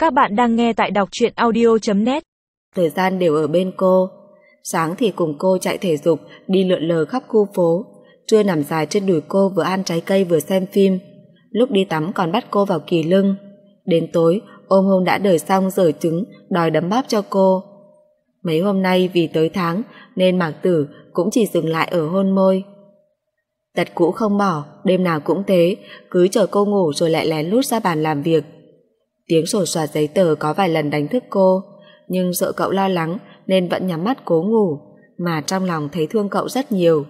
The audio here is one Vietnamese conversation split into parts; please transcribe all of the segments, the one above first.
Các bạn đang nghe tại đọc truyện audio.net. Thời gian đều ở bên cô. Sáng thì cùng cô chạy thể dục, đi lượn lờ khắp khu phố. Trưa nằm dài trên đùi cô vừa ăn trái cây vừa xem phim. Lúc đi tắm còn bắt cô vào kỳ lưng. Đến tối, ôm hôn đã đời xong dở trứng, đòi đấm bóp cho cô. Mấy hôm nay vì tới tháng nên Mạc Tử cũng chỉ dừng lại ở hôn môi. Tật cũ không bỏ, đêm nào cũng thế, cứ chờ cô ngủ rồi lại lén lút ra bàn làm việc. Tiếng sổ soạt giấy tờ có vài lần đánh thức cô, nhưng sợ cậu lo lắng nên vẫn nhắm mắt cố ngủ, mà trong lòng thấy thương cậu rất nhiều.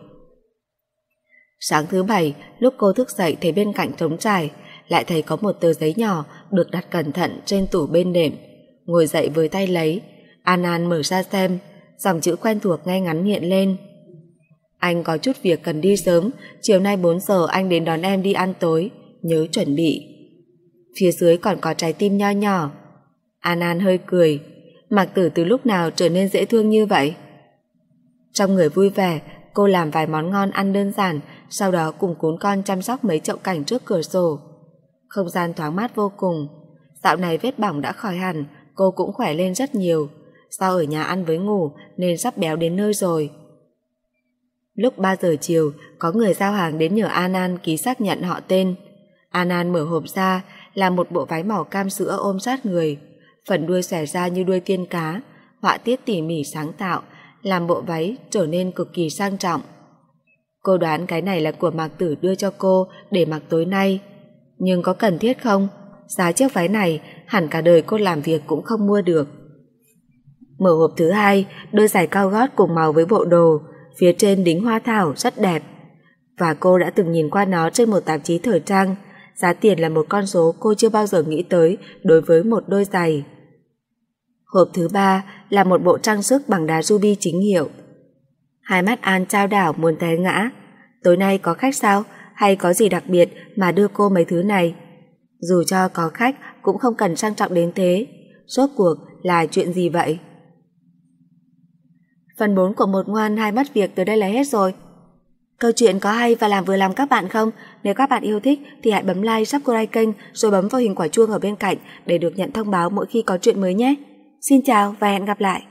Sáng thứ Bảy, lúc cô thức dậy thấy bên cạnh trống trải, lại thấy có một tờ giấy nhỏ được đặt cẩn thận trên tủ bên đệm. Ngồi dậy với tay lấy, An mở ra xem, dòng chữ quen thuộc ngay ngắn hiện lên. Anh có chút việc cần đi sớm, chiều nay 4 giờ anh đến đón em đi ăn tối, nhớ chuẩn bị. Phía dưới còn có trái tim nho nhỏ. An hơi cười, Mạc Tử từ lúc nào trở nên dễ thương như vậy? Trong người vui vẻ, cô làm vài món ngon ăn đơn giản, sau đó cùng cún con chăm sóc mấy chậu cảnh trước cửa sổ. Không gian thoáng mát vô cùng. Dạo này vết bỏng đã khỏi hẳn, cô cũng khỏe lên rất nhiều. Do ở nhà ăn với ngủ nên sắp béo đến nơi rồi. Lúc 3 giờ chiều, có người giao hàng đến nhờ An ký xác nhận họ tên. An mở hộp ra là một bộ váy màu cam sữa ôm sát người, phần đuôi xòe ra như đuôi tiên cá, họa tiết tỉ mỉ sáng tạo, làm bộ váy trở nên cực kỳ sang trọng. Cô đoán cái này là của Mạc Tử đưa cho cô để mặc tối nay. Nhưng có cần thiết không? Giá chiếc váy này hẳn cả đời cô làm việc cũng không mua được. Mở hộp thứ hai, đôi giày cao gót cùng màu với bộ đồ, phía trên đính hoa thảo rất đẹp. Và cô đã từng nhìn qua nó trên một tạp chí thời trang. Giá tiền là một con số cô chưa bao giờ nghĩ tới đối với một đôi giày. Hộp thứ ba là một bộ trang sức bằng đá ruby chính hiệu. Hai mắt An chao đảo muốn té ngã. Tối nay có khách sao? Hay có gì đặc biệt mà đưa cô mấy thứ này? Dù cho có khách cũng không cần sang trọng đến thế. Rốt cuộc là chuyện gì vậy? Phần 4 của Một Ngoan Hai Mất Việc tới đây là hết rồi. Câu chuyện có hay và làm vừa lòng các bạn không? Nếu các bạn yêu thích thì hãy bấm like, subscribe kênh rồi bấm vào hình quả chuông ở bên cạnh để được nhận thông báo mỗi khi có chuyện mới nhé. Xin chào và hẹn gặp lại!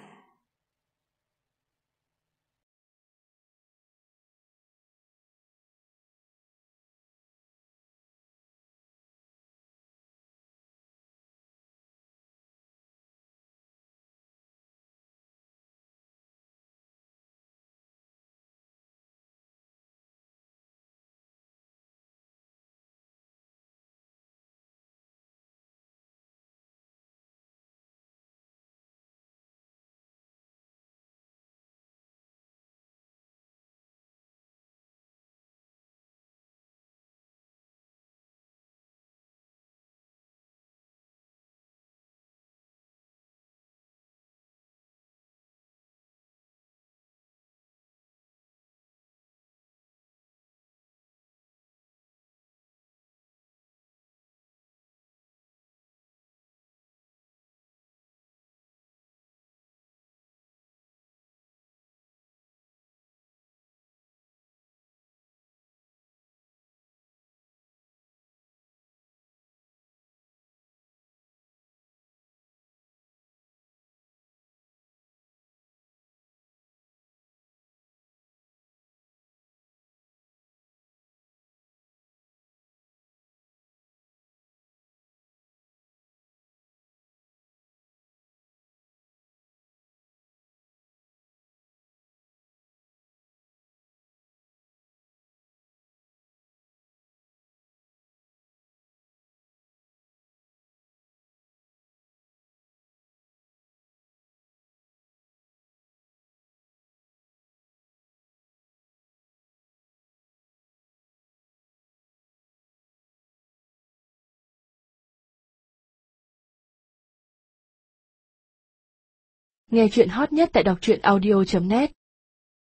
Nghe chuyện hot nhất tại đọc truyện audio.net